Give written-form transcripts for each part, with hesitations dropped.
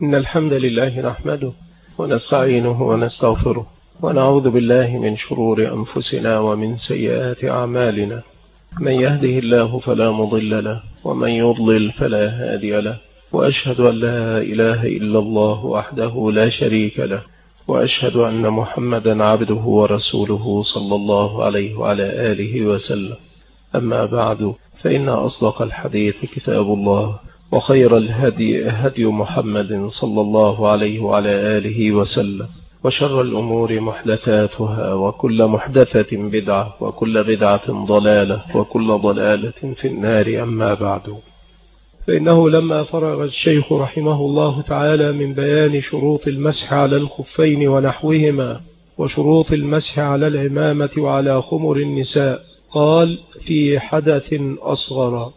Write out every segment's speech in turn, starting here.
إن الحمد لله نحمده ونستعينه ونستغفره ونعوذ بالله من شرور أنفسنا ومن سيئات أعمالنا. من يهده الله فلا مضل له ومن يضلل فلا هادي له، وأشهد أن لا إله إلا الله وحده لا شريك له، وأشهد أن محمدا عبده ورسوله صلى الله عليه وعلى آله وسلم. أما بعد، فإن أصدق الحديث كتاب الله، وخير الهدي هدي محمد صلى الله عليه وعلى آله وسلم، وشر الأمور محدثاتها، وكل محدثة بدعة، وكل بدعة ضلالة، وكل ضلالة في النار. أما بعد، فإنه لما فرغ الشيخ رحمه الله تعالى من بيان شروط المسح على الخفين ونحوهما وشروط المسح على العمامة وعلى خمر النساء، قال: في حدث أصغر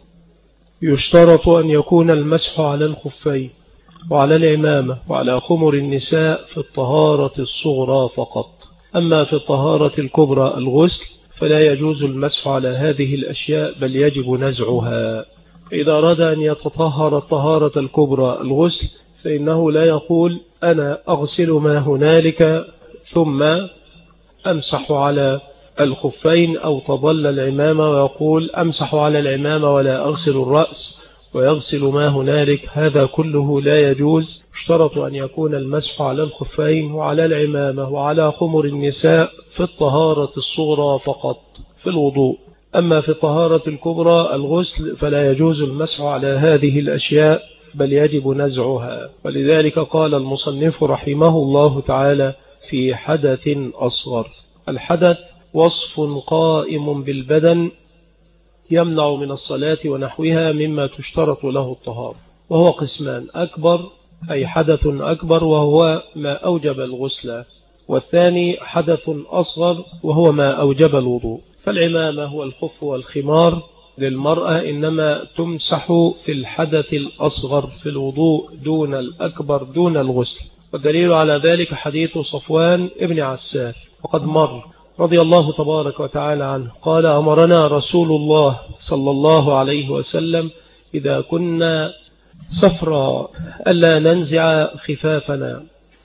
يشترط أن يكون المسح على الخفين وعلى العمامة وعلى خمر النساء في الطهارة الصغرى فقط. أما في الطهارة الكبرى الغسل فلا يجوز المسح على هذه الأشياء، بل يجب نزعها. إذا أراد أن يتطهر الطهارة الكبرى الغسل فإنه لا يقول: أنا أغسل ما هنالك ثم أمسح على الخفين، أو تظل العمامة ويقول: أمسح على العمامة ولا أغسل الرأس ويغسل ما هنالك. هذا كله لا يجوز. اشترط أن يكون المسح على الخفين وعلى العمامة وعلى خمر النساء في الطهارة الصغرى فقط في الوضوء. أما في الطهارة الكبرى الغسل فلا يجوز المسح على هذه الأشياء، بل يجب نزعها. ولذلك قال المصنف رحمه الله تعالى: في حدث أصغر. الحدث وصف قائم بالبدن يمنع من الصلاة ونحوها مما تشترط له الطهارة، وهو قسمان: أكبر أي حدث أكبر وهو ما أوجب الغسل، والثاني حدث أصغر وهو ما أوجب الوضوء. فالعمامة هو الخف والخمار للمرأة إنما تمسح في الحدث الأصغر في الوضوء دون الأكبر دون الغسل. والدليل على ذلك حديث صفوان ابن عسال وقد مر رضي الله تبارك وتعالى عنه، قال: أمرنا رسول الله صلى الله عليه وسلم إذا كنا سفرا ألا ننزع خفافنا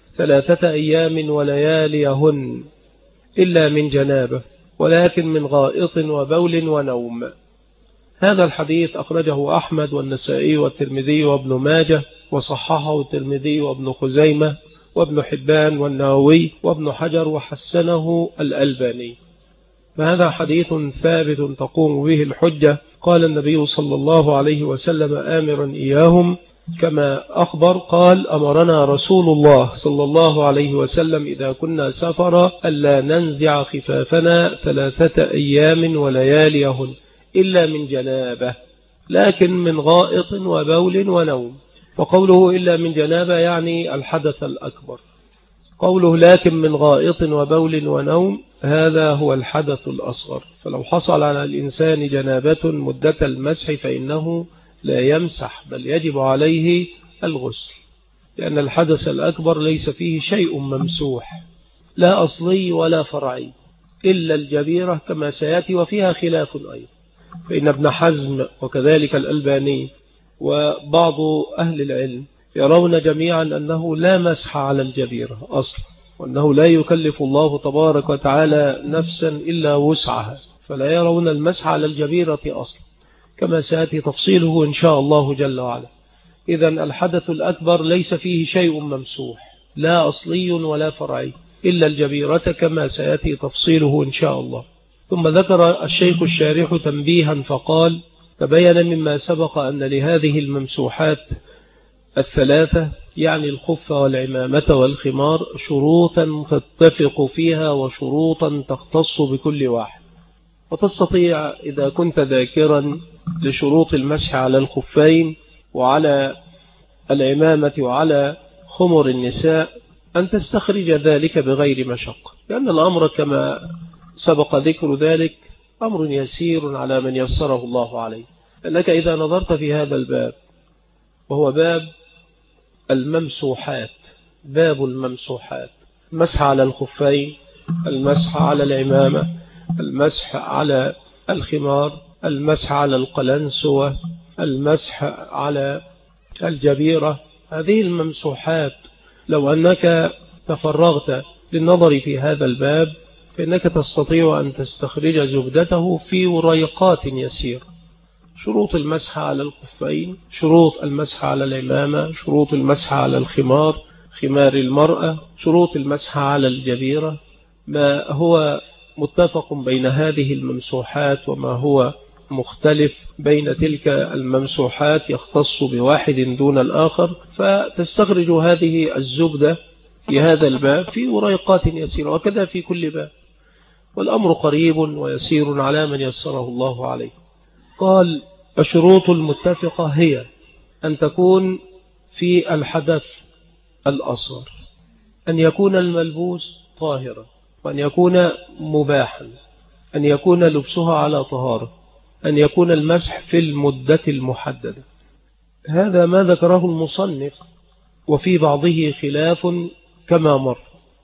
3 أيام ولياليهن إلا من جنابه، ولكن من غائط وبول ونوم. هذا الحديث أخرجه أحمد والنسائي والترمذي وابن ماجه، وصححه الترمذي وابن خزيمة وابن حبان والنووي وابن حجر، وحسنه الألباني. فهذا حديث ثابت تقوم به الحجة. قال النبي صلى الله عليه وسلم آمرا إياهم كما أخبر، قال: أمرنا رسول الله صلى الله عليه وسلم إذا كنا سفرا ألا ننزع خفافنا 3 أيام ولياليهن إلا من جنابه، لكن من غائط وبول ونوم. فقوله إلا من جنابه يعني الحدث الأكبر، قوله لكن من غائط وبول ونوم هذا هو الحدث الأصغر. فلو حصل على الإنسان جنابة مدة المسح فإنه لا يمسح، بل يجب عليه الغسل، لأن الحدث الأكبر ليس فيه شيء ممسوح، لا أصلي ولا فرعي، إلا الجبيرة كما سيأتي، وفيها خلاف أيضا. فإن ابن حزم وكذلك الألباني وبعض أهل العلم يرون جميعا أنه لا مسح على الجبيرة أصلا، وأنه لا يكلف الله تبارك وتعالى نفسا إلا وسعها، فلا يرون المسح على الجبيرة أصلا، كما سيأتي تفصيله إن شاء الله جل وعلا. إذن الحدث الأكبر ليس فيه شيء ممسوح، لا أصلي ولا فرعي، إلا الجبيرة كما سيأتي تفصيله إن شاء الله. ثم ذكر الشيخ الشارح تنبيها فقال: تبين مما سبق أن لهذه الممسوحات 3 يعني الخف والعمامة والخمار شروطا تتفق فيها وشروطا تختص بكل واحد. وتستطيع إذا كنت ذاكرا لشروط المسح على الخفين وعلى العمامة وعلى خمر النساء أن تستخرج ذلك بغير مشقة، لأن الأمر كما سبق ذكر ذلك أمر يسير على من يسره الله عليه. لأنك إذا نظرت في هذا الباب، وهو باب الممسوحات، باب الممسوحات: المسح على الخفين، المسح على العمامة، المسح على الخمار، المسح على القلنسوة، المسح على الجبيرة، هذه الممسوحات لو أنك تفرغت للنظر في هذا الباب فإنك تستطيع أن تستخرج زبدته في وريقات يسيرة. شروط المسح على الخفين، شروط المسح على العمامة، شروط المسح على الخمار، خمار المرأة، شروط المسح على الجبيرة، ما هو متفق بين هذه الممسوحات وما هو مختلف بين تلك الممسوحات يختص بواحد دون الآخر، فتستخرج هذه الزبدة في هذا الباب في وريقات يسيرة، وكذا في كل باب، والأمر قريب ويسير على من يسره الله عليه. قال الشروط المتفقة هي أن تكون في الحدث الأصغر، أن يكون الملبوس طاهرا، وأن يكون مباحا، أن يكون لبسها على طهارة، أن يكون المسح في المدة المحددة. هذا ما ذكره المصنف، وفي بعضه خلاف كما مر.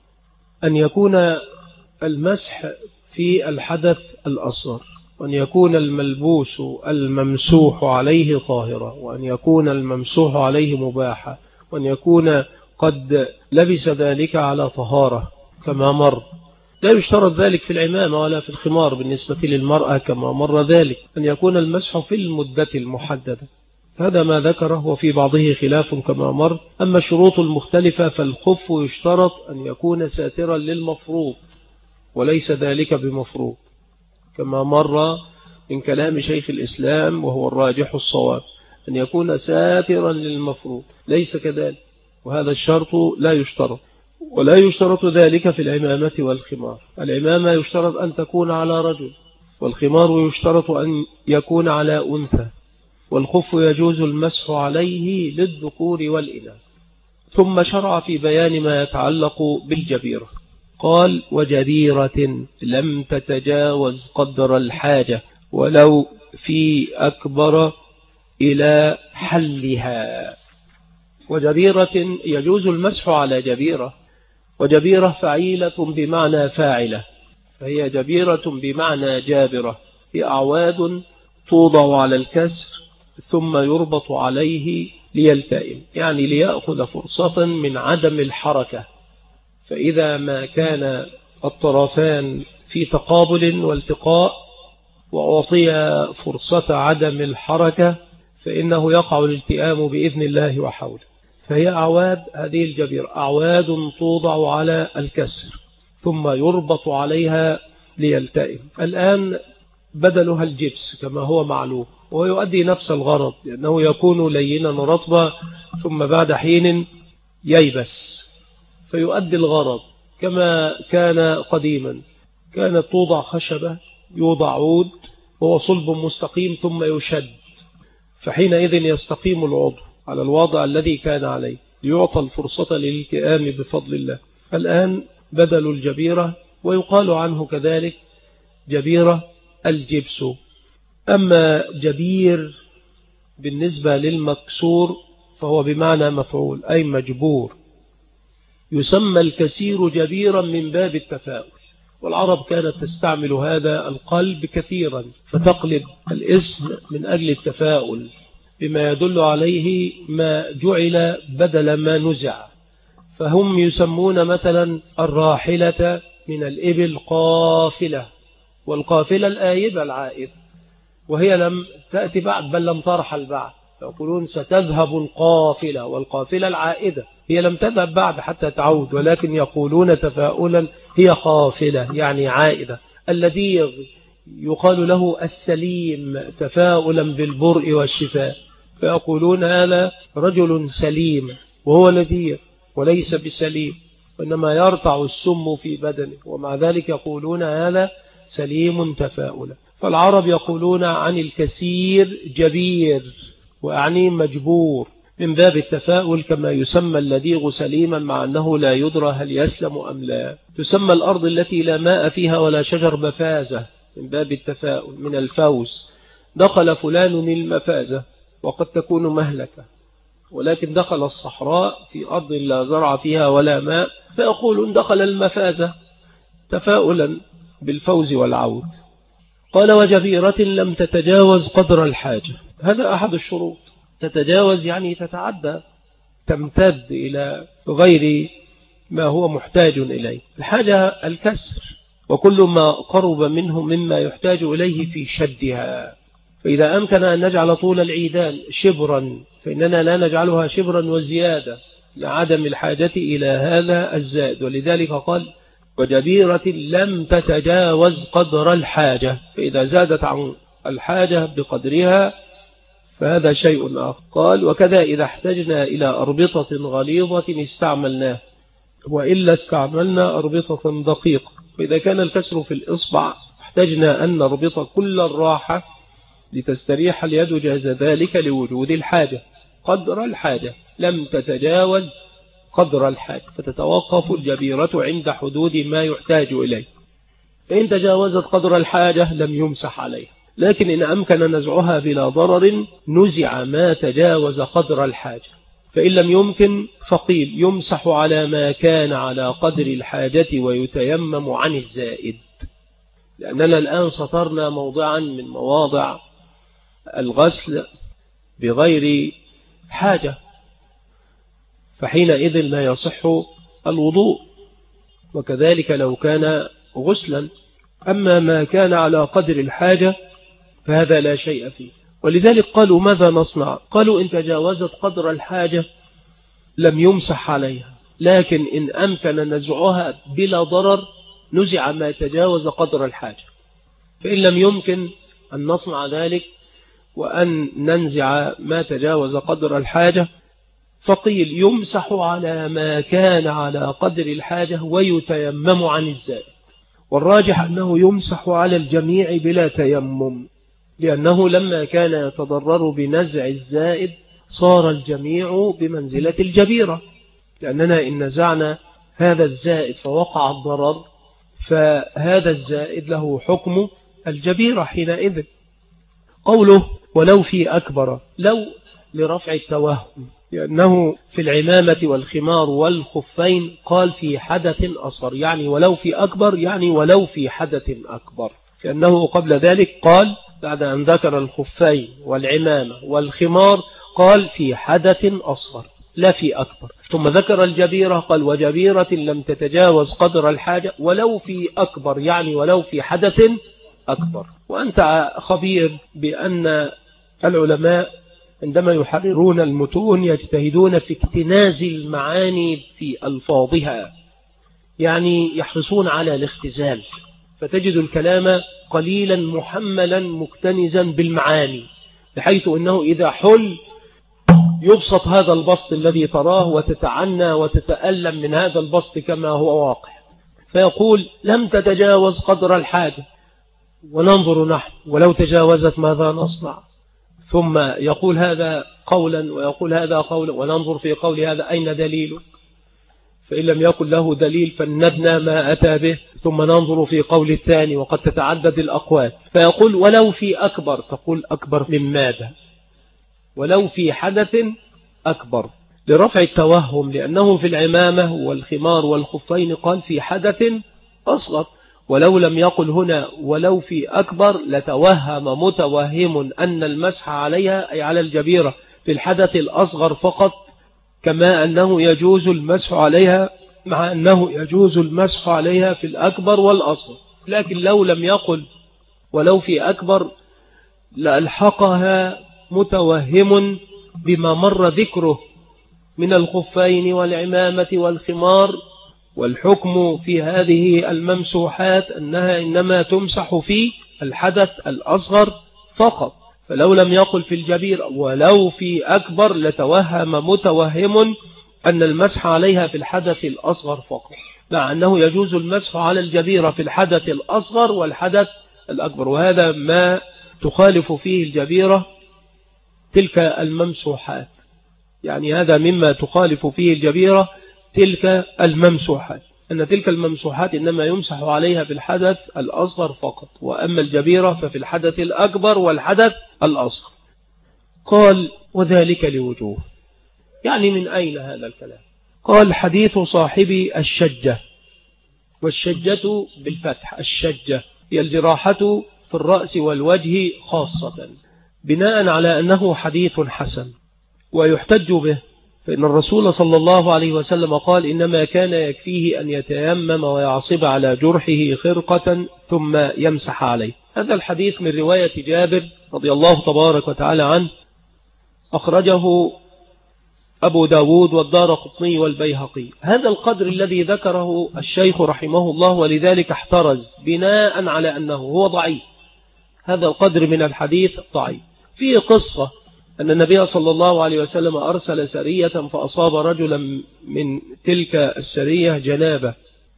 أن يكون المسح في الحدث الأصغر، وأن يكون الملبوس الممسوح عليه طاهرا، وأن يكون الممسوح عليه مباحا، وأن يكون قد لبس ذلك على طهارة كما مر. لا يشترط ذلك في العمامة ولا في الخمار بالنسبة للمرأة كما مر ذلك، أن يكون المسح في المدة المحددة. هذا ما ذكره، وفي بعضه خلاف كما مر. أما الشروط المختلفة فالخف يشترط أن يكون ساترا للمفروض، وليس ذلك بمفروض كما مر من كلام شيخ الإسلام، وهو الراجح الصواب، أن يكون ساترا للمفروض، ليس كذلك، وهذا الشرط لا يشترط. ولا يشترط ذلك في العمامة والخمار. العمامة يشترط أن تكون على رجل، والخمار يشترط أن يكون على أنثى، والخف يجوز المسح عليه للذكور والإناث. ثم شرع في بيان ما يتعلق بالجبيرة. قال وجبيرة لم تتجاوز قدر الحاجة ولو في أكبر إلى حلها. وجبيرة يجوز المسح على جبيرة، وجبيرة فعيلة بمعنى فاعلة، فهي جبيرة بمعنى جابرة، هي أعواد توضع على الكسر ثم يربط عليه ليلتئم، يعني ليأخذ فرصة من عدم الحركة. فإذا ما كان الطرفان في تقابل والتقاء وأعطي فرصة عدم الحركة فإنه يقع الالتئام بإذن الله وحوله. فهي أعواد، هذه الجبيرة أعواد توضع على الكسر ثم يربط عليها ليلتئم. الآن بدلها الجبس كما هو معلوم، ويؤدي نفس الغرض، لأنه يكون لينا رطبا ثم بعد حين ييبس، فيؤدي الغرض كما كان قديما. كانت توضع خشبة، يوضع عود وهو صلب مستقيم ثم يشد، فحينئذ يستقيم العضو على الوضع الذي كان عليه ليعطى الفرصة للالتئام بفضل الله. الآن بدل الجبيرة، ويقال عنه كذلك جبيرة الجبس. أما جبير بالنسبة للمكسور فهو بمعنى مفعول، أي مجبور. يسمى الكثير جبيرا من باب التفاؤل، والعرب كانت تستعمل هذا القلب كثيرا، فتقلب الاسم من أجل التفاؤل بما يدل عليه ما جعل بدل ما نزع. فهم يسمون مثلا الراحلة من الإبل قافلة، والقافلة الآيبة العائد، وهي لم تأتي بعد بل لم ترحل بعد، يقولون ستذهب القافلة، والقافلة العائدة هي لم تذهب بعد حتى تعود، ولكن يقولون تفاؤلا هي قافلة يعني عائدة. الذي يقال له السليم تفاؤلا بالبرء والشفاء، فيقولون هذا رجل سليم، وهو نذير وليس بسليم، وإنما يرتع السم في بدنه، ومع ذلك يقولون هذا سليم تفاؤلا. فالعرب يقولون عن الكثير جبير، وأعني مجبور من باب التفاؤل، كما يسمى اللديغ سليما مع أنه لا يدرى هل يسلم أم لا. تسمى الأرض التي لا ماء فيها ولا شجر مفازة من باب التفاؤل من الفوز. دخل فلان المفازة، وقد تكون مهلكة، ولكن دخل الصحراء في أرض لا زرع فيها ولا ماء، فيقولون دخل المفازة تفاؤلا بالفوز والعود. قال وجبيرة لم تتجاوز قدر الحاجة. هذا أحد الشروط، تتجاوز يعني تتعدى تمتد إلى غير ما هو محتاج إليه. الحاجة الكسر، وكل ما قرب منه مما يحتاج إليه في شدها. فإذا أمكن أن نجعل طول العيدان شبرا فإننا لا نجعلها شبرا وزيادة لعدم الحاجة إلى هذا الزائد. ولذلك قال وجبيرة لم تتجاوز قدر الحاجة، فإذا زادت عن الحاجة بقدرها فهذا شيء آخر. قال وكذا إذا احتجنا إلى أربطة غليظة استعملناه، وإلا استعملنا أربطة دقيقة. فإذا كان الكسر في الإصبع احتجنا أن نربط كل الراحة لتستريح اليد، جاز ذلك لوجود الحاجة. قدر الحاجة لم تتجاوز قدر الحاجة، فتتوقف الجبيرة عند حدود ما يحتاج إليه. فإن تجاوزت قدر الحاجة لم يمسح عليه، لكن إن أمكن نزعها بلا ضرر نزع ما تجاوز قدر الحاجة. فإن لم يمكن فقيل يمسح على ما كان على قدر الحاجة ويتيمم عن الزائد. لأننا الآن سطرنا موضعا من مواضع الغسل بغير حاجة، فحينئذ لا يصح الوضوء، وكذلك لو كان غسلا. أما ما كان على قدر الحاجة فهذا لا شيء فيه. ولذلك قالوا ماذا نصنع؟ قالوا إن تجاوزت قدر الحاجة لم يمسح عليها، لكن إن أمكن نزعها بلا ضرر نزع ما تجاوز قدر الحاجة. فإن لم يمكن أن نصنع ذلك وأن ننزع ما تجاوز قدر الحاجة فقيل يمسح على ما كان على قدر الحاجة ويتيمم عن الزائد. والراجح أنه يمسح على الجميع بلا تيمم، لأنه لما كان يتضرر بنزع الزائد صار الجميع بمنزلة الجبيرة، لأننا إن نزعنا هذا الزائد فوقع الضرر فهذا الزائد له حكم الجبيرة حينئذ. قوله ولو في أكبر، لو لرفع التوهم، لأنه في العمامة والخمار والخفين قال في حدث أصغر، يعني ولو في أكبر يعني ولو في حدث أكبر، لأنه قبل ذلك قال بعد أن ذكر الخفين والعمامة والخمار قال في حدث أصغر لا في أكبر، ثم ذكر الجبيرة قال وجبيرة لم تتجاوز قدر الحاجة ولو في أكبر يعني ولو في حدث أكبر. وأنت خبير بأن العلماء عندما يحررون المتون يجتهدون في اكتناز المعاني في ألفاظها، يعني يحرصون على الاختزال، فتجد الكلام قليلا محملا مكتنزا بالمعاني، بحيث أنه إذا حل يبسط هذا البسط الذي تراه وتتعنى وتتألم من هذا البسط كما هو واقع. فيقول لم تتجاوز قدر الحاجة، وننظر نحن ولو تجاوزت ماذا نصنع؟ ثم يقول هذا قولا ويقول هذا قولا، وننظر في قول هذا أين دليله؟ فإن لم يكن له دليل فندنا ما أتى به، ثم ننظر في قول الثاني وقد تتعدد الأقوال. فيقول ولو في أكبر، تقول أكبر من ماذا؟ ولو في حدث أكبر لرفع التوهم، لأنه في العمامة والخمار والخفين قال في حدث أصغر، ولو لم يقل هنا ولو في أكبر لتوهم متوهم أن المسح عليها أي على الجبيرة في الحدث الأصغر فقط، كما أنه يجوز المسح عليها مع أنه يجوز المسح عليها في الأكبر والأصغر. لكن لو لم يقل ولو في أكبر لألحقها متوهم بما مر ذكره من الخفين والعمامة والخمار، والحكم في هذه الممسوحات أنها إنما تمسح في الحدث الأصغر فقط. فلو لم يقل في الجبير ولو في أكبر لتوهم متوهم أن المسح عليها في الحدث الأصغر فقط، مع أنه يجوز المسح على الجبيرة في الحدث الأصغر والحدث الأكبر، وهذا ما تخالف فيه الجبيرة تلك الممسوحات، يعني هذا مما تخالف فيه الجبيرة تلك الممسوحات، أن تلك الممسوحات إنما يمسح عليها في الحدث الأصغر فقط، وأما الجبيرة ففي الحدث الأكبر والحدث الأصغر. قال وذلك لوجوه، يعني من أين هذا الكلام؟ قال حديث صاحب الشجة، والشجة بالفتح، الشجة هي الجراحة في الرأس والوجه خاصة، بناء على أنه حديث حسن ويحتج به، فإن الرسول صلى الله عليه وسلم قال إنما كان يكفيه أن يتيمم ويعصب على جرحه خرقة ثم يمسح عليه. هذا الحديث من رواية جابر رضي الله تبارك وتعالى عنه، أخرجه أبو داود والدارقطني والبيهقي. هذا القدر الذي ذكره الشيخ رحمه الله، ولذلك احترز بناء على أنه هو ضعيف. هذا القدر من الحديث ضعيف. فيه قصة أن النبي صلى الله عليه وسلم أرسل سرية فأصاب رجلا من تلك السرية جنابة،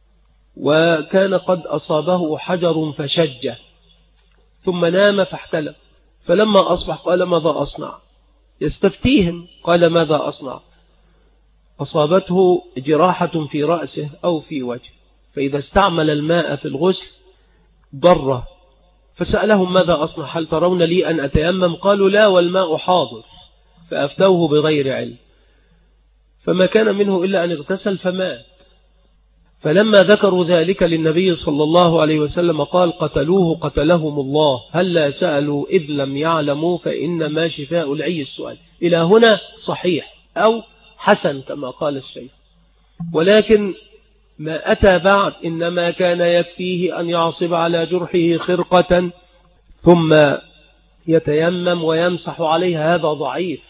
وكان قد أصابه حجر فشجه، ثم نام فاحتلم، فلما أصبح قال ماذا أصنع؟ يستفتيهم، قال ماذا أصنع؟ أصابته جراحة في رأسه أو في وجهه، فإذا استعمل الماء في الغسل ضره، فسألهم ماذا أصنع؟ هل ترون لي أن أتيمم؟ قالوا لا والماء حاضر، فأفتوه بغير علم، فما كان منه إلا أن اغتسل فمات. فلما ذكروا ذلك للنبي صلى الله عليه وسلم قال قتلوه قتلهم الله، هلا سألوا إذ لم يعلموا فإنما شفاء العي السؤال. إلى هنا صحيح أو حسن كما قال الشيخ، ولكن ما أتى بعد إنما كان يكفيه أن يعصب على جرحه خرقة ثم يتيمم ويمسح عليها، هذا ضعيف،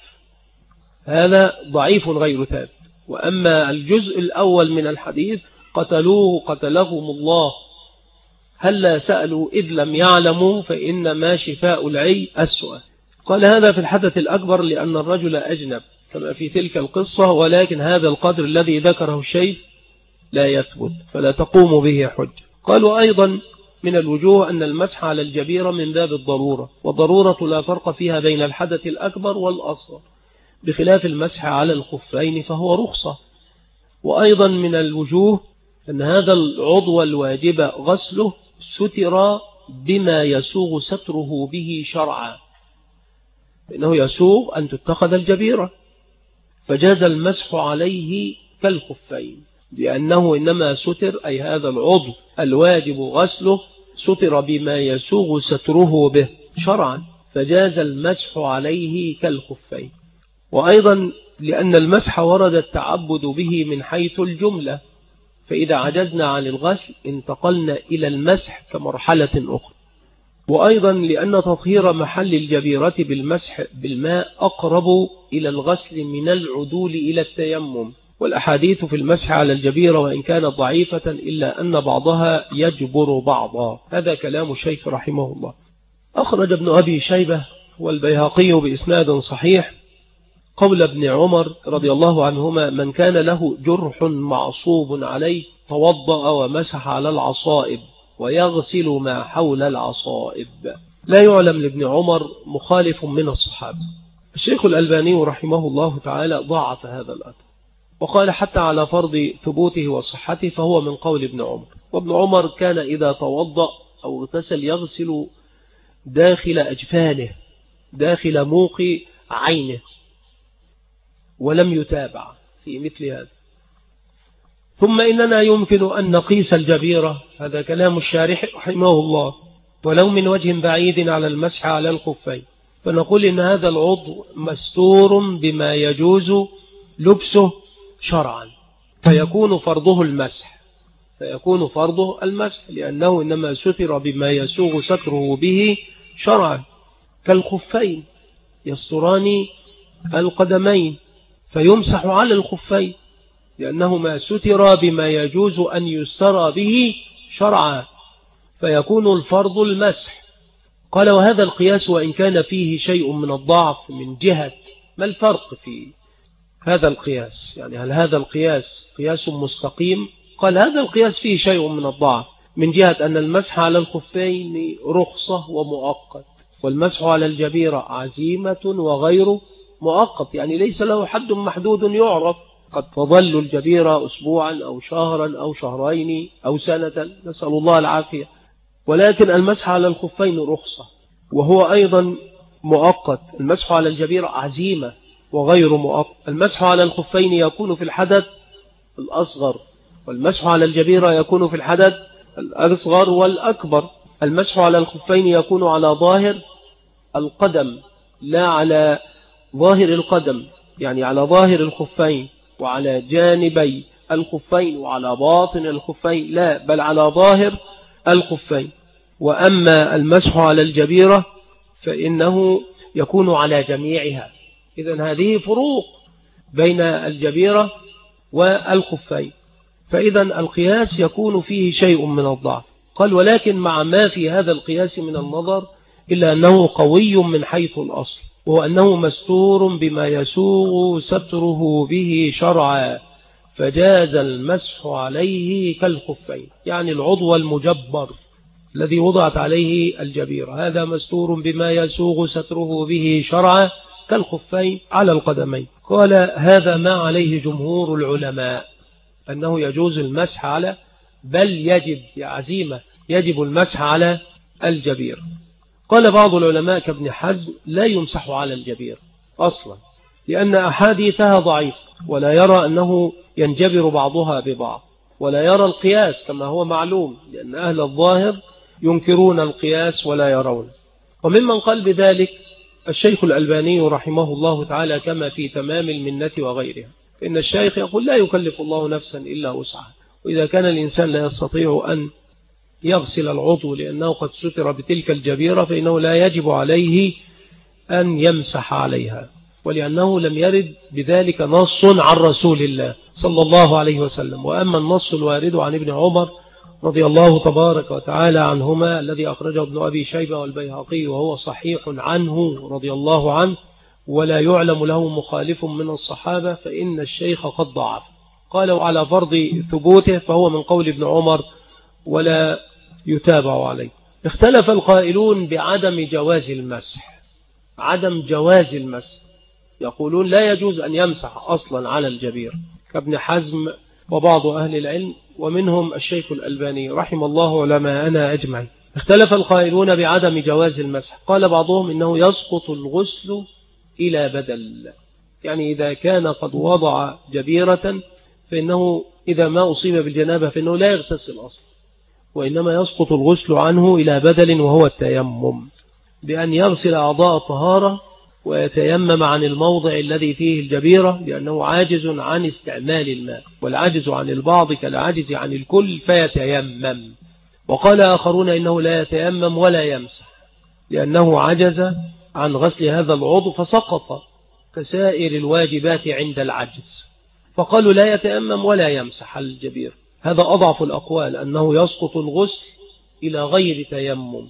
هذا ضعيف غير ثابت. وأما الجزء الأول من الحديث قتلوه قتلهم الله، هلا سألوا إذ لم يعلموا فإنما شفاء العي السؤال. قال هذا في الحدث الأكبر لأن الرجل أجنب كما في تلك القصة، ولكن هذا القدر الذي ذكره الشيخ لا يثبت فلا تقوم به حجة. قالوا أيضا من الوجوه أن المسح على الجبيرة من باب الضرورة، والضرورة لا فرق فيها بين الحدث الأكبر والأصغر، بخلاف المسح على الخفين فهو رخصة. وأيضا من الوجوه أن هذا العضو الواجب غسله ستر بما يسوغ ستره به شرعا، فإنه يسوغ أن تتخذ الجبيرة، فجاز المسح عليه كالخفين، لأنه إنما ستر، أي هذا العضو الواجب غسله ستر بما يسوغ ستره به شرعا، فجاز المسح عليه كالخفين. وأيضا لأن المسح ورد التعبد به من حيث الجملة، فإذا عجزنا عن الغسل انتقلنا إلى المسح كمرحلة أخرى. وأيضا لأن تطهير محل الجبيرة بالمسح بالماء أقرب إلى الغسل من العدول إلى التيمم. والأحاديث في المسح على الجبيرة وإن كانت ضعيفة إلا أن بعضها يجبر بعضا. هذا كلام الشيخ رحمه الله. أخرج ابن أبي شيبة والبيهقي بإسناد صحيح قول ابن عمر رضي الله عنهما من كان له جرح معصوب عليه توضأ ومسح على العصائب ويغسل ما حول العصائب. لا يعلم لابن عمر مخالف من الصحابة. الشيخ الألباني رحمه الله تعالى ضاعف هذا الأثر وقال حتى على فرض ثبوته وصحته فهو من قول ابن عمر. وابن عمر كان إذا توضأ أو اغتسل يغسل داخل أجفانه داخل موق عينه، ولم يتابع في مثل هذا. ثم إننا يمكن أن نقيس الجبيرة، هذا كلام الشارح رحمه الله، ولو من وجه بعيد على المسح على الخفين، فنقول إن هذا العضو مستور بما يجوز لبسه شرعا، فيكون فرضه المسح، لأنه إنما ستر بما يسوغ ستره به شرعا، كالخفين يستران القدمين فيمسح على الخفين لأنهما ستر بما يجوز أن يسترى به شرعا، فيكون الفرض المسح. قال وهذا القياس وإن كان فيه شيء من الضعف من جهة ما الفرق في هذا القياس؟ يعني هل هذا القياس قياس مستقيم؟ قال هذا القياس فيه شيء من الضعف من جهة أن المسح على الخفين رخصة ومؤقت، والمسح على الجبيرة عزيمة وغير مؤقت، يعني ليس له حد محدود يعرف، قد تظل الجبيرة أسبوعا أو شهرا أو شهرين أو سنة، نسأل الله العافية. ولكن المسح على الخفين رخصة وهو أيضا مؤقت. المسح على الجبيرة عزيمة وغير مؤقت. المسح على الخفين يكون في الحدث الأصغر، والمسح على الجبيرة يكون في الحدث الأصغر والأكبر. المسح على الخفين يكون على ظاهر القدم لا على ظاهر القدم، يعني على ظاهر الخفين وعلى جانبي الخفين وعلى باطن الخفين، لا، بل على ظاهر الخفين. وأما المسح على الجبيرة فإنه يكون على جميعها. إذن هذه فروق بين الجبيرة والخفين، فإذا القياس يكون فيه شيء من الضعف. قال ولكن مع ما في هذا القياس من النظر إلا أنه قوي من حيث الأصل، وهو أنه مستور بما يسوغ ستره به شرعا، فجاز المسح عليه كالخفين. يعني العضو المجبر الذي وضعت عليه الجبيرة هذا مستور بما يسوغ ستره به شرعا كالخفين على القدمين. قال هذا ما عليه جمهور العلماء، أنه يجوز المسح على، بل يجب بعزيمة يجب المسح على الجبير. قال بعض العلماء كابن حزم لا يمسح على الجبير أصلا، لأن أحاديثها ضعيف، ولا يرى أنه ينجبر بعضها ببعض، ولا يرى القياس كما هو معلوم، لأن أهل الظاهر ينكرون القياس ولا يرون. وممن قال بذلك الشيخ الألباني رحمه الله تعالى كما في تمام المنة وغيرها، إن الشيخ يقول لا يكلف الله نفسا إلا وسعها، وإذا كان الإنسان لا يستطيع أن يغسل العضو لأنه قد ستر بتلك الجبيرة فإنه لا يجب عليه أن يمسح عليها، ولأنه لم يرد بذلك نص عن رسول الله صلى الله عليه وسلم. وأما النص الوارد عن ابن عمر رضي الله تبارك وتعالى عنهما الذي أخرجه ابن أبي شيبة والبيهقي وهو صحيح عنه رضي الله عنه ولا يعلم له مخالف من الصحابة، فإن الشيخ قد ضعف. قالوا على فرض ثبوته فهو من قول ابن عمر ولا يتابع عليه. اختلف القائلون بعدم جواز المسح، عدم جواز المسح، يقولون لا يجوز أن يمسح أصلا على الجبير كابن حزم وبعض أهل العلم، ومنهم الشيخ الألباني رحم الله علماءنا أجمعين. اختلف القائلون بعدم جواز المسح، قال بعضهم إنه يسقط الغسل إلى بدل، يعني إذا كان قد وضع جبيرة فإنه إذا ما أصيب بالجنابة فإنه لا يغتسل أصلا، وإنما يسقط الغسل عنه إلى بدل وهو التيمم، بأن يغسل أعضاء الطهارة ويتيمم عن الموضع الذي فيه الجبيرة، لأنه عاجز عن استعمال الماء، والعاجز عن البعض كالعاجز عن الكل فيتيمم. وقال آخرون إنه لا يتيمم ولا يمسح، لأنه عجز عن غسل هذا العضو فسقط كسائر الواجبات عند العجز، فقالوا لا يتيمم ولا يمسح الجبير. هذا أضعف الأقوال، أنه يسقط الغسل إلى غير تيمم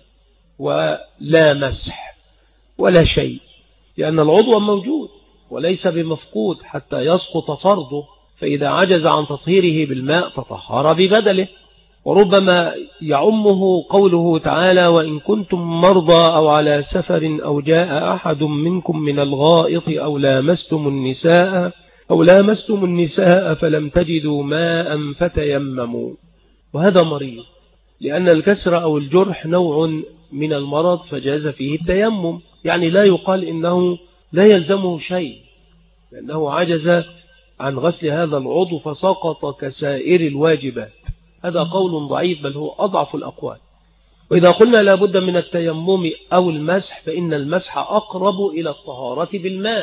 ولا مسح ولا شيء، لأن العضو موجود وليس بمفقود حتى يسقط فرضه، فإذا عجز عن تطهيره بالماء تطهر ببدله. وربما يعمه قوله تعالى وإن كنتم مرضى أو على سفر أو جاء أحد منكم من الغائط أو لامستم النساء فلم تجدوا ماء فتيمموا. وهذا مريض، لأن الكسر أو الجرح نوع من المرض فجاز فيه التيمم، يعني لا يقال إنه لا يلزمه شيء، لأنه عجز عن غسل هذا العضو فسقط كسائر الواجبات. هذا قول ضعيف بل هو أضعف الأقوال. وإذا قلنا لا بد من التيمم أو المسح فإن المسح أقرب إلى الطهارة بالماء،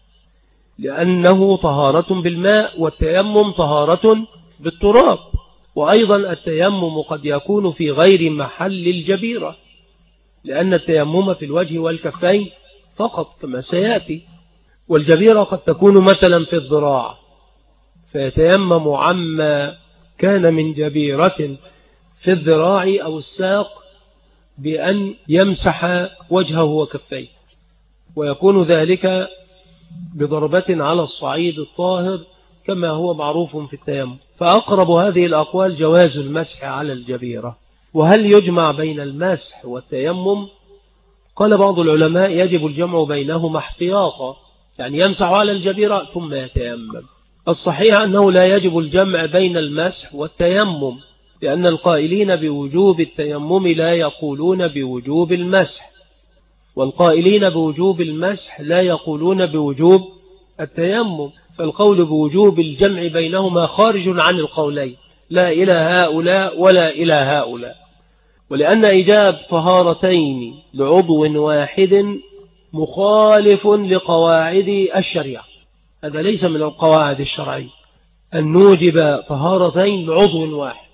لأنه طهارة بالماء والتيمم طهارة بالتراب. وأيضا التيمم قد يكون في غير محل الجبيرة، لأن التيمم في الوجه والكفين فقط كما سيأتي، والجبيرة قد تكون مثلا في الذراع فيتيمم عما كان من جبيرة في الذراع أو الساق بأن يمسح وجهه وكفيه، ويكون ذلك بضربة على الصعيد الطاهر كما هو معروف في التيمم. فأقرب هذه الأقوال جواز المسح على الجبيرة. وهل يجمع بين المسح والتيمم؟ قال بعض العلماء يجب الجمع بينهما احتياطا، يعني يمسح على الجبيرة ثم يتيمم. الصحيح أنه لا يجب الجمع بين المسح والتيمم، لأن القائلين بوجوب التيمم لا يقولون بوجوب المسح، والقائلين بوجوب المسح لا يقولون بوجوب التيمم، فالقول بوجوب الجمع بينهما خارج عن القولين، لا إلى هؤلاء ولا إلى هؤلاء. ولأن إيجاب طهارتين لعضو واحد مخالف لقواعد الشريعة، هذا ليس من القواعد الشرعية أن نوجب طهارتين بعضو واحد،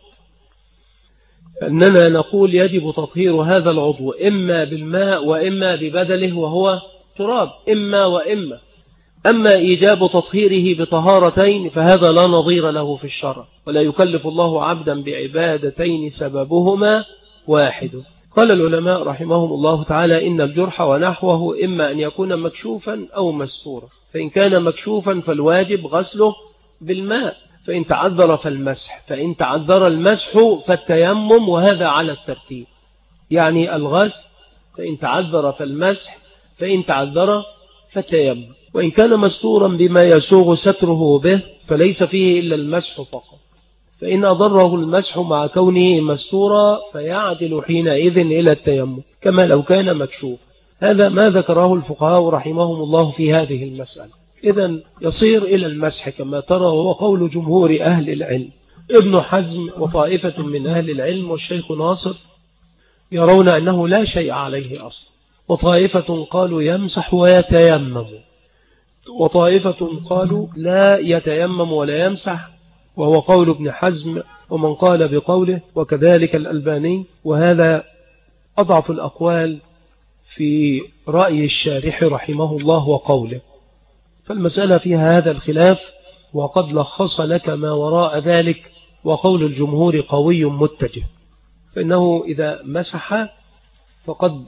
أننا نقول يجب تطهير هذا العضو إما بالماء وإما ببدله وهو تراب، إما وإما. أما إيجاب تطهيره بطهارتين فهذا لا نظير له في الشرع، ولا يكلف الله عبدا بعبادتين سببهما واحد. قال العلماء رحمهم الله تعالى إن الجرح ونحوه إما أن يكون مكشوفا أو مستورا، فإن كان مكشوفا فالواجب غسله بالماء، فإن تعذر فالمسح، فإن تعذر المسح فالتيمم، وهذا على الترتيب، يعني الغسل فإن تعذر فالمسح، فإن تعذر فالتيمم. وإن كان مستورا بما يسوغ ستره به فليس فيه إلا المسح فقط، فإن أضره المسح مع كونه مستورا فيعدل حينئذ إلى التيمم كما لو كان مكشوف. هذا ما ذكره الفقهاء رحمهم الله في هذه المسألة. إذن يصير إلى المسح كما ترى، وهو قول جمهور أهل العلم. ابن حزم وطائفة من أهل العلم والشيخ ناصر يرون أنه لا شيء عليه أصلا، وطائفة قالوا يمسح ويتيمم، وطائفة قالوا لا يتيمم ولا يمسح، وهو قول ابن حزم ومن قال بقوله، وكذلك الألباني، وهذا أضعف الأقوال في رأي الشارح رحمه الله وقوله. فالمسألة فيها هذا الخلاف، وقد لخص لك ما وراء ذلك، وقول الجمهور قوي متجه، فإنه إذا مسح فقد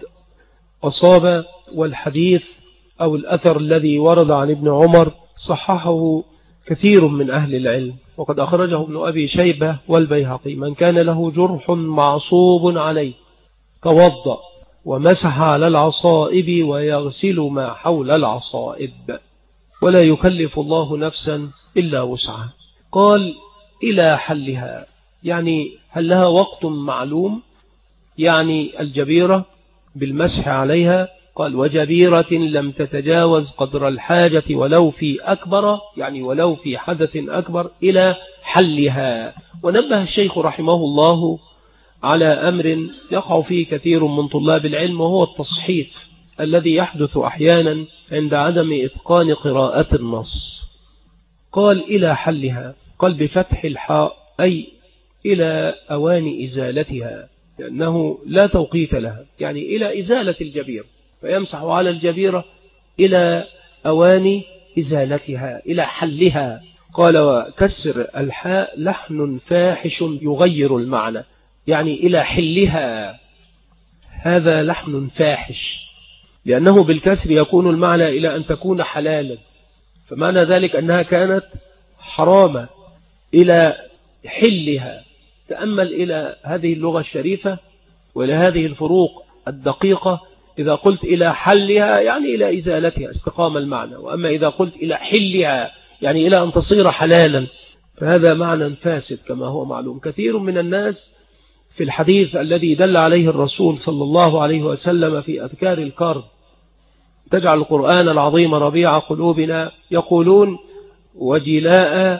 أصاب. والحديث أو الأثر الذي ورد عن ابن عمر صححه كثير من أهل العلم، وقد أخرجه ابن أبي شيبة والبيهقي: من كان له جرح معصوب عليه توضأ ومسح على العصائب ويغسل ما حول العصائب، ولا يكلف الله نفسا إلا وسعها. قال إلى حلها، يعني هل لها وقت معلوم؟ يعني الجبيرة بالمسح عليها. قال وجبيرة لم تتجاوز قدر الحاجة ولو في أكبر، يعني ولو في حدث أكبر، إلى حلها. ونبه الشيخ رحمه الله على أمر يقع فيه كثير من طلاب العلم، وهو التصحيف الذي يحدث أحيانا عند عدم إتقان قراءة النص. قال إلى حلها، قال بفتح الحاء، أي إلى أوان إزالتها، لأنه لا توقيت لها، يعني إلى إزالة الجبيرة، فيمسح على الجبيرة إلى أوان إزالتها، إلى حلها. قال وكسر الحاء لحن فاحش يغير المعنى، يعني إلى حلها، هذا لحن فاحش، لأنه بالكسر يكون المعنى إلى أن تكون حلالا، فمعنى ذلك أنها كانت حرامة. إلى حلها، تأمل إلى هذه اللغة الشريفة وإلى هذه الفروق الدقيقة. إذا قلت إلى حلها يعني إلى إزالتها، استقام المعنى، وأما إذا قلت إلى حلها يعني إلى أن تصير حلالا، فهذا معنى فاسد كما هو معلوم. كثير من الناس في الحديث الذي دل عليه الرسول صلى الله عليه وسلم في أذكار الكرب: تجعل القرآن العظيم ربيع قلوبنا، يقولون وجلاء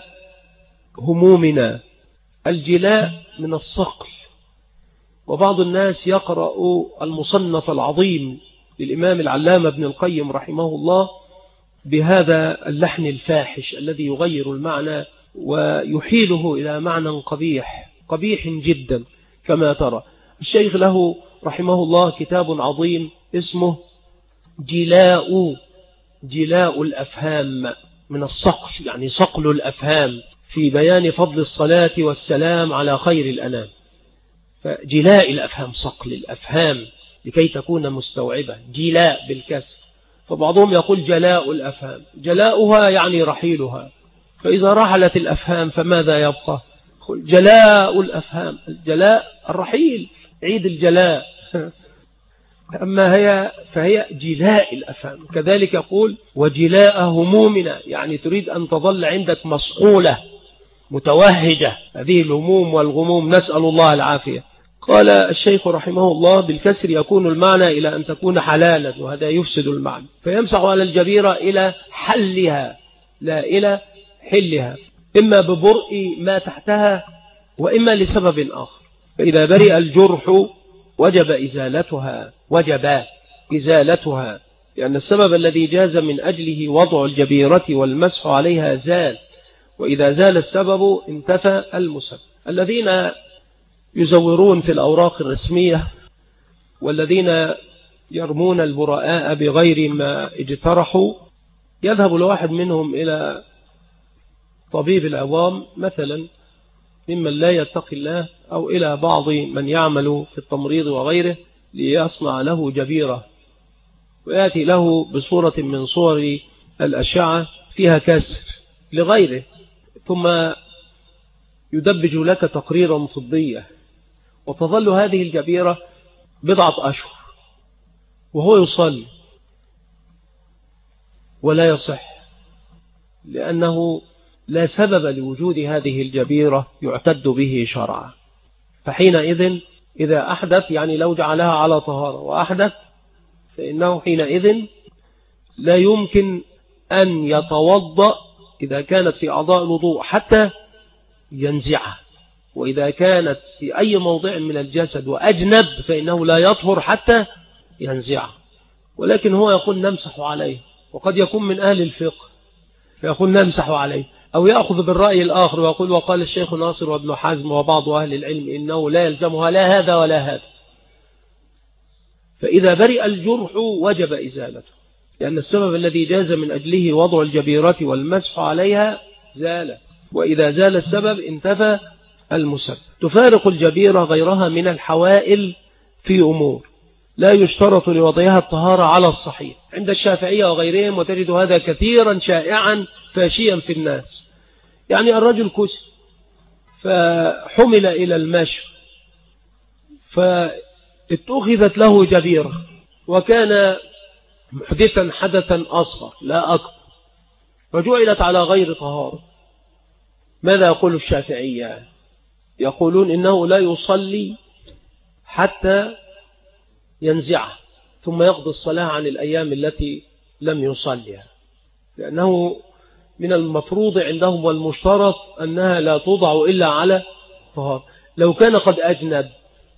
همومنا. الجلاء من الصقل، وبعض الناس يقرأ المصنف العظيم للإمام العلامة ابن القيم رحمه الله بهذا اللحن الفاحش الذي يغير المعنى ويحيله إلى معنى قبيح جدا كما ترى. الشيخ له رحمه الله كتاب عظيم اسمه جلاء الأفهام، من الصقل يعني صقل الأفهام، في بيان فضل الصلاة والسلام على خير الأنام. فجلاء الأفهام، صقل الأفهام لكي تكون مستوعبة، جلاء بالكسر. فبعضهم يقول جلاء الأفهام، جلاؤها يعني رحيلها، فإذا رحلت الأفهام فماذا يبقى؟ جلاء الأفهام، الجلاء الرحيل، عيد الجلاء. أما فهي جلاء الأفهام. كذلك يقول وجلاء همومنا، يعني تريد أن تظل عندك مصقولة متوهجة هذه الهموم والغموم، نسأل الله العافية. قال الشيخ رحمه الله بالكسر يكون المعنى إلى أن تكون حلالا، وهذا يفسد المعنى، فيمسح على الجبيرة إلى حلها لا إلى حلها، إما ببرء ما تحتها وإما لسبب آخر. فإذا برئ الجرح وجب إزالتها لأن السبب الذي جاز من أجله وضع الجبيرة والمسح عليها زال، وإذا زال السبب انتفى المسبب. الذين يزورون في الأوراق الرسمية والذين يرمون البراء بغير ما اجترحوا، يذهب الواحد منهم إلى طبيب العظام مثلا ممن لا يتقي الله، أو إلى بعض من يعمل في التمريض وغيره ليصنع له جبيرة، ويأتي له بصورة من صور الأشعة فيها كسر لغيره، ثم يدبج لك تقريرا طبيا، وتظل هذه الجبيرة بضعة أشهر وهو يصلي ولا يصح، لأنه لا سبب لوجود هذه الجبيرة يعتد به شرعا. فحينئذ إذا أحدث، يعني لو جعلها على طهارة وأحدث، فإنه حينئذ لا يمكن أن يتوضأ إذا كانت في أعضاء الوضوء حتى ينزعها، وإذا كانت في أي موضع من الجسد وأجنب فإنه لا يطهر حتى ينزعها. ولكن هو يقول نمسح عليه، وقد يكون من أهل الفقه فيقول نمسح عليه، أو يأخذ بالرأي الآخر ويقول وقال الشيخ ناصر وابن حزم وبعض أهل العلم إنه لا يلزمها لا هذا ولا هذا. فإذا برئ الجرح وجب إزالته، لأن السبب الذي جاز من أجله وضع الجبيرة والمسح عليها زال، وإذا زال السبب انتفى المسبب. تفارق الجبيرة غيرها من الحوائل في أمور لا يشترط لوضعها الطهارة على الصحيح عند الشافعية وغيرهم، وتجد هذا كثيرا شائعا فاشيا في الناس. يعني الرجل كسر فحمل إلى المشي فاتخذت له جبيرة، وكان محدثا حدثا أصغر لا أكبر، فجعلت على غير طهارة. ماذا يقول الشافعية؟ يقولون إنه لا يصلي حتى ينزعه، ثم يقضي الصلاة عن الأيام التي لم يصليها، لأنه من المفروض عندهم والمشترط أنها لا توضع إلا على طهارة. لو كان قد أجنب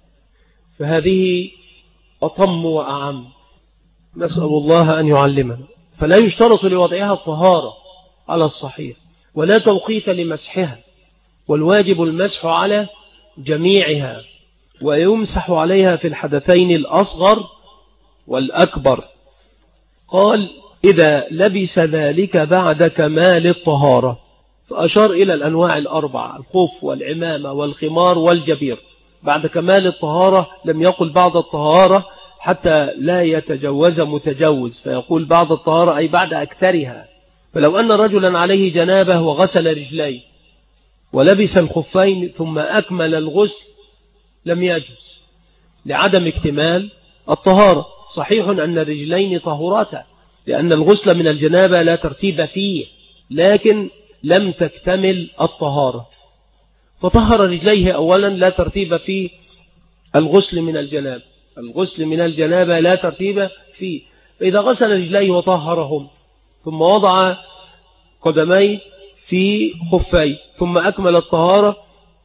فهذه أطم وأعم، نسأل الله أن يعلمنا. فلا يشترط لوضعها الطهارة على الصحيح، ولا توقيت لمسحها، والواجب المسح على جميعها، ويمسح عليها في الحدثين الأصغر والأكبر. قال إذا لبس ذلك بعد كمال الطهارة، فأشار إلى الأنواع الأربعة: الخف والعمامة والخمار والجبير. بعد كمال الطهارة لم يقل بعد الطهارة حتى لا يتجوز متجوز، فيقول بعد الطهارة أي بعد أكثرها. فلو أن رجلا عليه جنابه وغسل رجليه ولبس الخفين ثم أكمل الغسل لم يجوز لعدم اكتمال الطهارة. صحيح أن الرجلين طهورتا، لأن الغسل من الجنابة لا ترتيب فيه، لكن لم تكتمل الطهارة، فطهر رجليه أولا، لا ترتيب في الغسل من الجنابة. الغسل من الجنابة لا ترتيب فيه. فإذا غسل رجليه وطهرهم ثم وضع قدميه في خفيه ثم أكمل الطهارة،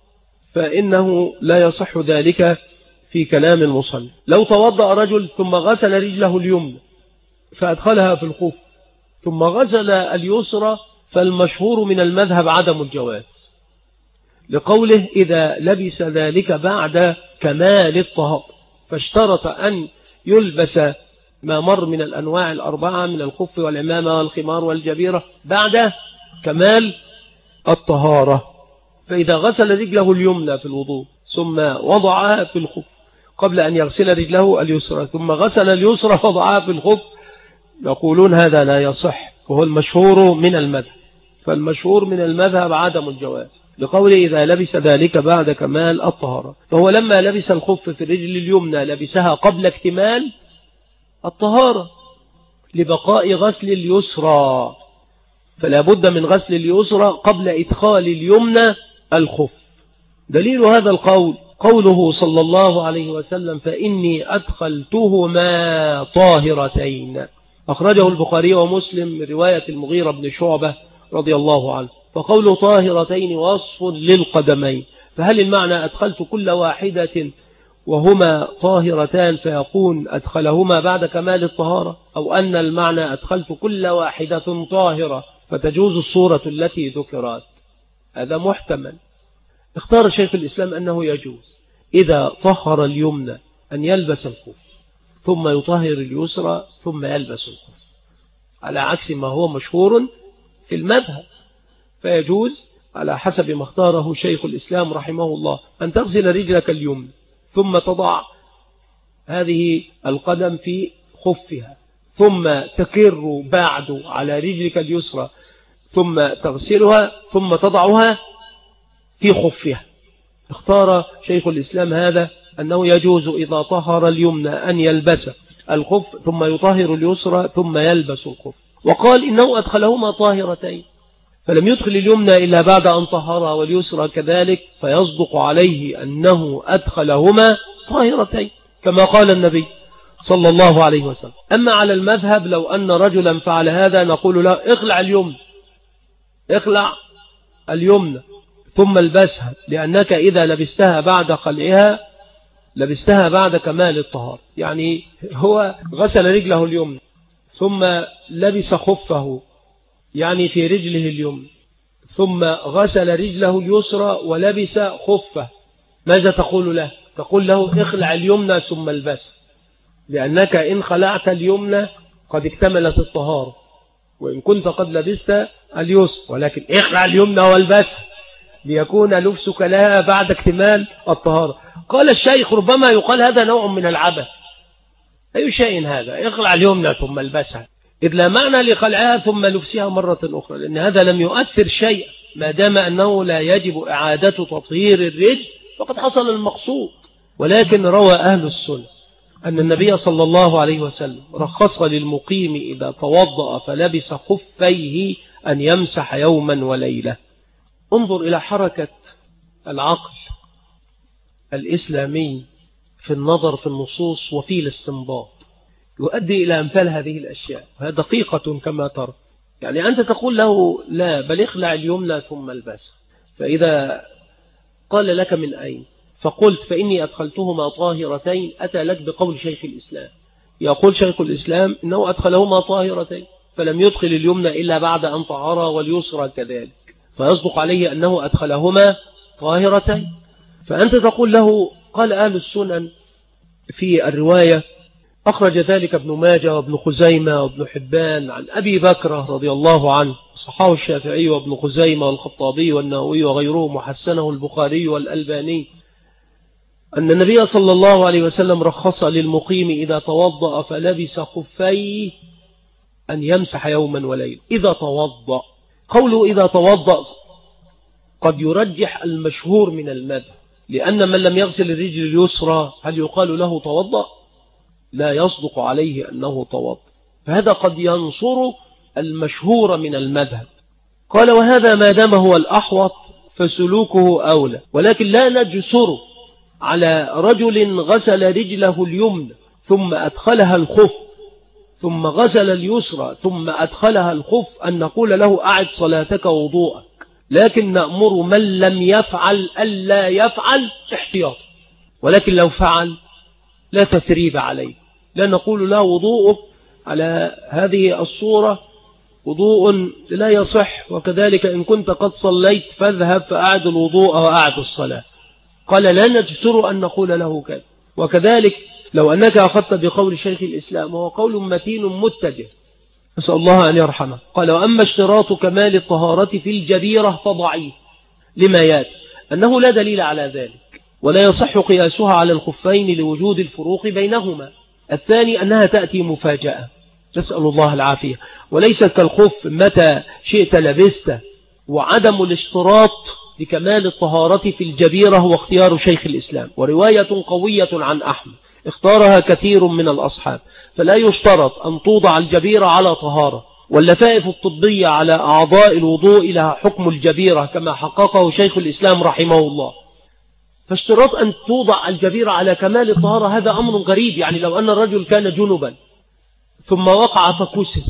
فإنه لا يصح ذلك في كلام المصلي. لو توضأ رجل ثم غسل رجله اليمنى فأدخلها في الخف ثم غسل اليسرى، فالمشهور من المذهب عدم الجواز، لقوله إذا لبس ذلك بعد كمال الطهارة، فاشترط أن يلبس ما مر من الأنواع الأربعة من الخف والعمامة والخمار والجبيرة بعد كمال الطهارة. فإذا غسل رجله اليمنى في الوضوء ثم وضعها في الخف قبل أن يغسل رجله اليسرى ثم غسل اليسرى وضعها في الخف، يقولون هذا لا يصح، وهو المشهور من المذهب. فالمشهور من المذهب عدم الجواز، لقوله إذا لبس ذلك بعد كمال الطهارة. فهو لما لبس الخف في الرجل اليمنى لبسها قبل اكتمال الطهارة لبقاء غسل اليسرى، فلا بد من غسل اليسرى قبل إدخال اليمنى الخف. دليل هذا القول قوله صلى الله عليه وسلم فإني أدخلتهما طاهرتين، أخرجه البخاري ومسلم من رواية المغيرة بن شعبة رضي الله عنه. فقوله طاهرتين وصف للقدمين، فهل المعنى أدخلت كل واحدة وهما طاهرتان فيكون أدخلهما بعد كمال الطهارة، أو أن المعنى أدخلت كل واحدة طاهرة فتجوز الصورة التي ذكرت. هذا محتمل. اختار شيخ الإسلام أنه يجوز إذا طهر اليمنى أن يلبس الخف ثم يطهر اليسرى ثم يلبس الخف، على عكس ما هو مشهور في المذهب. فيجوز على حسب ما اختاره شيخ الإسلام رحمه الله أن تغسل رجلك اليمنى ثم تضع هذه القدم في خفها ثم تكر بعد على رجلك اليسرى ثم تغسلها ثم تضعها في خفها. اختار شيخ الإسلام هذا أنه يجوز إذا طهر اليمنى أن يلبس الخف ثم يطهر اليسرى ثم يلبس الخف. وقال إنه أدخلهما طاهرتين، فلم يدخل اليمنى إلا بعد أن طهرها واليسرى كذلك، فيصدق عليه أنه أدخلهما طاهرتين كما قال النبي صلى الله عليه وسلم. أما على المذهب لو أن رجلا فعل هذا نقول له اخلع اليمنى ثم البسها، لأنك إذا لبستها بعد خلعها لبستها بعد كمال الطهارة. يعني هو غسل رجله اليمنى ثم لبس خفه يعني في رجله اليمنى ثم غسل رجله اليسرى ولبس خفه، ماذا تقول له؟ تقول له اخلع اليمنى ثم البس، لأنك إن خلعت اليمنى قد اكتملت الطهارة وإن كنت قد لبست اليسرى، ولكن اخلع اليمنى والبسها ليكون لبسك لها بعد اكتمال الطهارة. قال الشيخ ربما يقال هذا نوع من العبث. أي شيء هذا؟ اخلع اليمنى ثم البسها، إذ لا معنى لخلعها ثم لبسها مرة أخرى، لأن هذا لم يؤثر شيء ما دام أنه لا يجب إعادة تطهير الرجل فقد حصل المقصود. ولكن روى أهل السنة أن النبي صلى الله عليه وسلم رخص للمقيم إذا توضأ فلبس خفيه أن يمسح يوما وليلة. انظر إلى حركة العقل الإسلامي في النظر في النصوص وفي الاستنباط، يؤدي إلى أمثال هذه الأشياء، وهي دقيقة كما ترى. يعني أنت تقول له لا بل اخلع اليمنى ثم البس، فإذا قال لك من أين فقلت فإني أدخلتهما طاهرتين، أتى لك بقول شيخ الإسلام. يقول شيخ الإسلام إنه أدخلهما طاهرتين فلم يدخل اليمنى إلا بعد أن طهرها واليسرى كذلك، فيصدق عليه أنه أدخلهما طاهرتين. فأنت تقول له قال أهل السنن في الرواية أخرج ذلك ابن ماجه وابن خزيمة وابن حبان عن أبي بكر رضي الله عنه، صححه الشافعي وابن خزيمة والخطابي والنووي وغيرهم، وحسنه البخاري والألباني، أن النبي صلى الله عليه وسلم رخص للمقيم إذا توضأ فلبس خفيه أن يمسح يوما وليلة إذا توضأ. قوله إذا توضأ قد يرجح المشهور من المذهب، لأن من لم يغسل الرجل اليسرى هل يقال له توضأ؟ لا يصدق عليه أنه توضأ، فهذا قد ينصر المشهور من المذهب. قال وهذا ما دام هو الأحوط فسلوكه أولى، ولكن لا نجسر على رجل غسل رجله اليمنى ثم أدخلها الخف ثم غسل اليسرى ثم أدخلها الخف أن نقول له أعد صلاتك وضوءك، لكن نأمر من لم يفعل ألا يفعل احتياطا، ولكن لو فعل لا تثريب عليه، لا نقول له وضوءك على هذه الصورة وضوء لا يصح، وكذلك إن كنت قد صليت فاذهب فأعد الوضوء وأعد الصلاة. قال لا نجسر أن نقول له كذا. وكذلك لو أنك أخذت بقول شيخ الإسلام وهو قول متين متجه، أسأل الله أن يرحمه، قال وأما اشتراط كمال الطهارة في الجبيرة فضعيف لما ياتي أنه لا دليل على ذلك، ولا يصح قياسها على الخفين لوجود الفروق بينهما. الثاني أنها تأتي مفاجأة، نسأل الله العافية، وليست كالخف متى شئت لبسته. وعدم الاشتراط لكمال الطهارة في الجبيرة هو اختيار شيخ الإسلام، ورواية قوية عن أحمد اختارها كثير من الأصحاب، فلا يشترط أن توضع الجبيرة على طهارة، واللفائف الطبية على أعضاء الوضوء لها حكم الجبيرة كما حققه شيخ الإسلام رحمه الله. فاشتراط أن توضع الجبيرة على كمال الطهارة هذا أمر غريب. يعني لو أن الرجل كان جنبا ثم وقع فكسر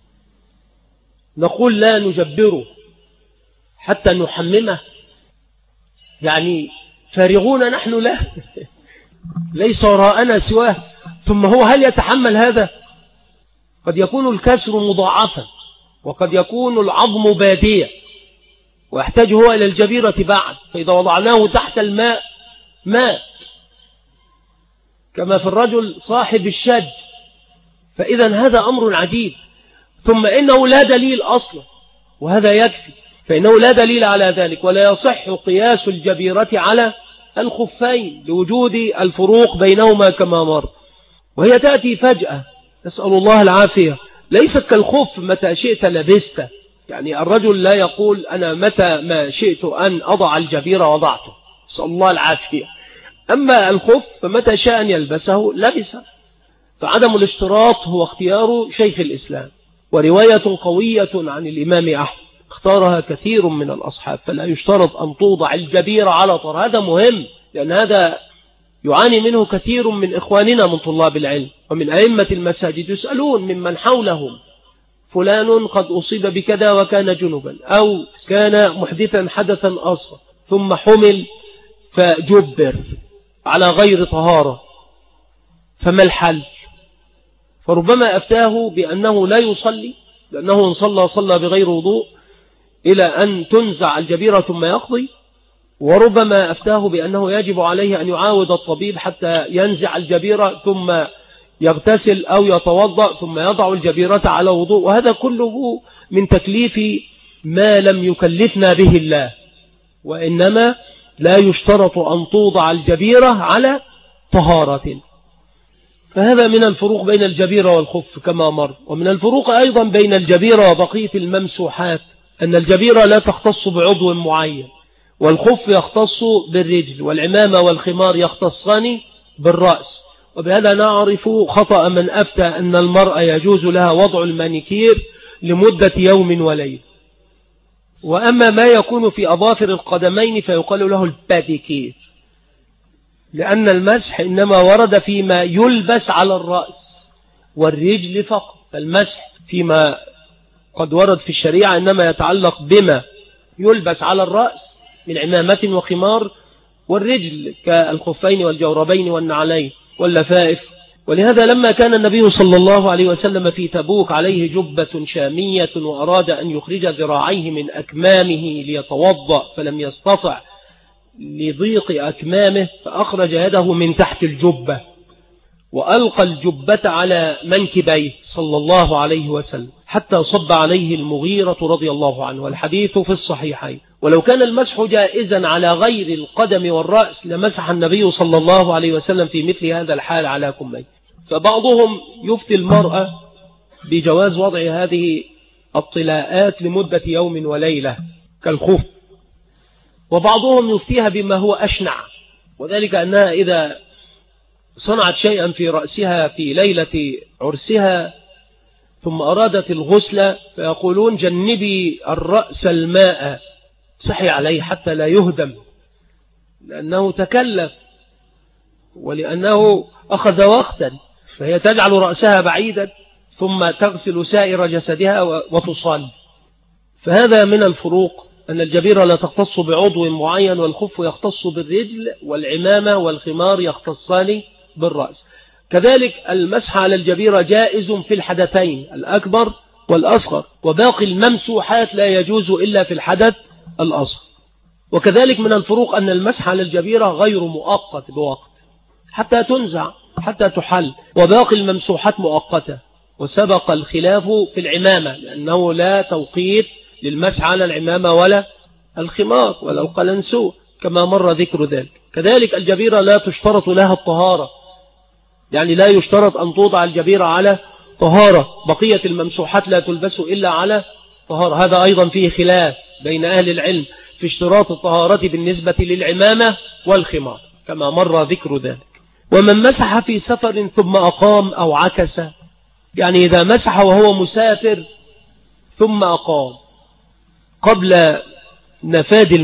نقول لا نجبره حتى نحممه، يعني فارغون نحن له ليس وراءنا سواه. ثم هو هل يتحمل هذا؟ قد يكون الكسر مضاعفا، وقد يكون العظم بادية، ويحتاج هو إلى الجبيرة بعد، فإذا وضعناه تحت الماء مات، كما في الرجل صاحب الشج. فإذا هذا أمر عجيب. ثم إنه لا دليل أصلا، وهذا يكفي، فإنه لا دليل على ذلك، ولا يصح قياس الجبيرة على الخفين لوجود الفروق بينهما كما مر. وهي تأتي فجأة، نسأل الله العافية، ليست كالخف متى شئت لبسته. يعني الرجل لا يقول أنا متى ما شئت أن أضع الجبيرة وضعته، نسأل الله العافية. أما الخف فمتى شاء أن يلبسه لبسه. فعدم الاشتراط هو اختيار شيخ الإسلام، ورواية قوية عن الإمام أحمد اختارها كثير من الأصحاب، فلا يشترط أن توضع الجبيرة على طهارة. هذا مهم، لأن هذا يعاني منه كثير من إخواننا من طلاب العلم ومن أئمة المساجد، يسألون ممن حولهم فلان قد أصيب بكذا وكان جنبا، أو كان محدثا حدثا أصغر ثم حمل فجبر على غير طهارة، فما الحل؟ فربما أفتاه بأنه لا يصلي، لأنه إن صلى بغير وضوء إلى أن تنزع الجبيرة ثم يقضي. وربما أفتاه بأنه يجب عليه أن يعاود الطبيب حتى ينزع الجبيرة ثم يغتسل أو يتوضأ ثم يضع الجبيرة على وضوء. وهذا كله من تكليف ما لم يكلفنا به الله، وإنما لا يشترط أن توضع الجبيرة على طهارة. فهذا من الفروق بين الجبيرة والخف كما مر. ومن الفروق أيضا بين الجبيرة وبقية الممسوحات أن الجبيرة لا تختص بعضو معين، والخف يختص بالرجل، والعمامة والخمار يختصان بالرأس. وبهذا نعرف خطأ من أفتى أن المرأة يجوز لها وضع المانيكير لمدة يوم وليل. وأما ما يكون في أظافر القدمين فيقال له الباديكير، لأن المسح إنما ورد فيما يلبس على الرأس والرجل فقط. فالمسح فيما قد ورد في الشريعة إنما يتعلق بما يلبس على الرأس من عمامة وخمار، والرجل كالخفين والجوربين والنعلين واللفائف. ولهذا لما كان النبي صلى الله عليه وسلم في تبوك عليه جبة شامية وأراد أن يخرج ذراعيه من أكمامه ليتوضأ فلم يستطع لضيق أكمامه، فأخرج يده من تحت الجبة وألقى الجبة على منكبيه صلى الله عليه وسلم حتى صب عليه المغيرة رضي الله عنه، والحديث في الصحيحين. ولو كان المسح جائزا على غير القدم والرأس لمسح النبي صلى الله عليه وسلم في مثل هذا الحال على كميه. فبعضهم يفتي المرأة بجواز وضع هذه الطلاءات لمدة يوم وليلة كالخف، وبعضهم يفتيها بما هو أشنع، وذلك أنها إذا صنعت شيئا في رأسها في ليلة عرسها ثم أرادت الغسل فيقولون جنبي الرأس الماء، صحي عليه حتى لا يهدم، لأنه تكلف ولأنه أخذ وقتا. فهي تجعل رأسها بعيدا ثم تغسل سائر جسدها وتصلي. فهذا من الفروق، أن الجبيرة لا تختص بعضو معين، والخف يختص بالرجل، والعمامة والخمار يختصان بالرأس. كذلك المسح على الجبيرة جائز في الحدثين الأكبر والأصغر، وباقي الممسوحات لا يجوز إلا في الحدث الأصغر. وكذلك من الفروق أن المسح على الجبيرة غير مؤقت بوقت حتى تنزع حتى تحل، وباقي الممسوحات مؤقتة. وسبق الخلاف في العمامة، لأنه لا توقيت للمسح على العمامة ولا الخمار ولا القلنسوة كما مر ذكر ذلك. كذلك الجبيرة لا تشترط لها الطهارة، يعني لا يشترط أن توضع الجبيرة على طهارة. بقية الممسوحات لا تلبس إلا على طهارة. هذا أيضا فيه خلاف بين أهل العلم في اشتراط الطهارة بالنسبة للعمامة والخمار كما مر ذكر ذلك. ومن مسح في سفر ثم أقام أو عكس، يعني إذا مسح وهو مسافر ثم أقام قبل نفاذ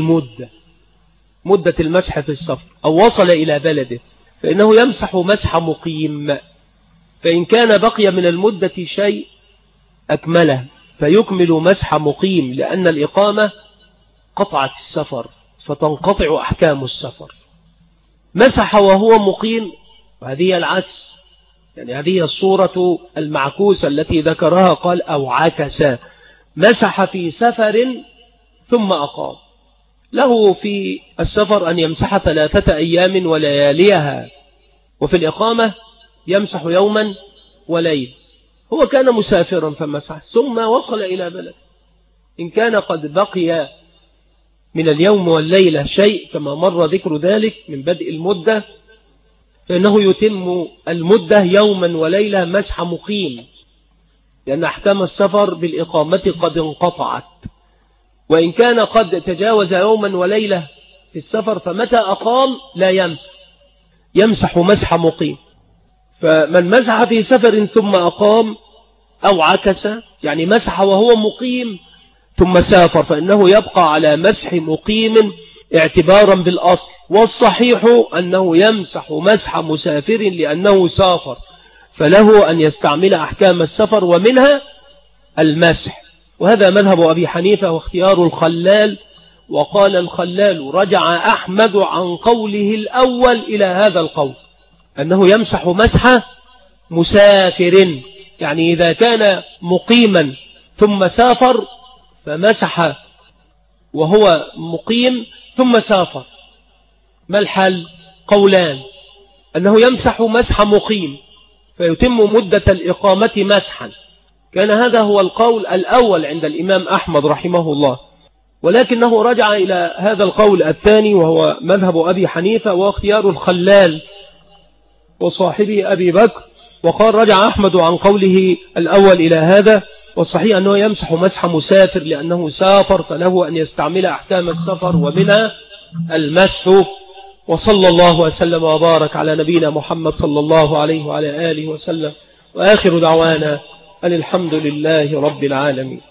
مدة المسح في السفر، أو وصل إلى بلده، فإنه يمسح مسح مقيم. فإن كان بقي من المدة شيء أكمله فيكمل مسح مقيم، لأن الإقامة قطعت السفر فتنقطع أحكام السفر. مسح وهو مقيم وهذه العكس، يعني هذه الصورة المعكوسة التي ذكرها، قال أو عكس، مسح في سفر ثم أقام. له في السفر أن يمسح 3 أيام ولياليها، وفي الإقامة يمسح يوما وليل. هو كان مسافرا فمسح ثم وصل إلى بلد، إن كان قد بقي من اليوم والليلة شيء كما مر ذكر ذلك من بدء المدة، فإنه يتم المدة يوما وليلة مسح مقيم، لأن أحكام السفر بالإقامة قد انقطعت. وإن كان قد تجاوز يوما وليلة في السفر فمتى أقام لا يمسح مسح مقيم. فمن مسح في سفر ثم أقام أو عكس، يعني مسح وهو مقيم ثم سافر، فإنه يبقى على مسح مقيم اعتبارا بالأصل. والصحيح أنه يمسح مسح مسافر لأنه سافر، فله أن يستعمل أحكام السفر ومنها المسح. وهذا مذهب أبي حنيفة واختيار الخلال. وقال الخلال رجع أحمد عن قوله الأول إلى هذا القول، أنه يمسح مسح مسافر، يعني إذا كان مقيما ثم سافر فمسح وهو مقيم ثم سافر. ما الحل؟ قولان: أنه يمسح مسح مقيم فيتم مدة الإقامة مسحا، كان هذا هو القول الأول عند الإمام أحمد رحمه الله، ولكنه رجع إلى هذا القول الثاني وهو مذهب أبي حنيفة واختيار الخلال وصاحبه أبي بكر، وقال رجع أحمد عن قوله الأول إلى هذا. والصحيح أنه يمسح مسح مسافر لأنه سافر، فله أن يستعمل أحكام السفر ومنها المسح. وصلى الله وسلم وبارك على نبينا محمد صلى الله عليه وعلى آله وسلم، وآخر دعوانا أن الحمد لله رب العالمين.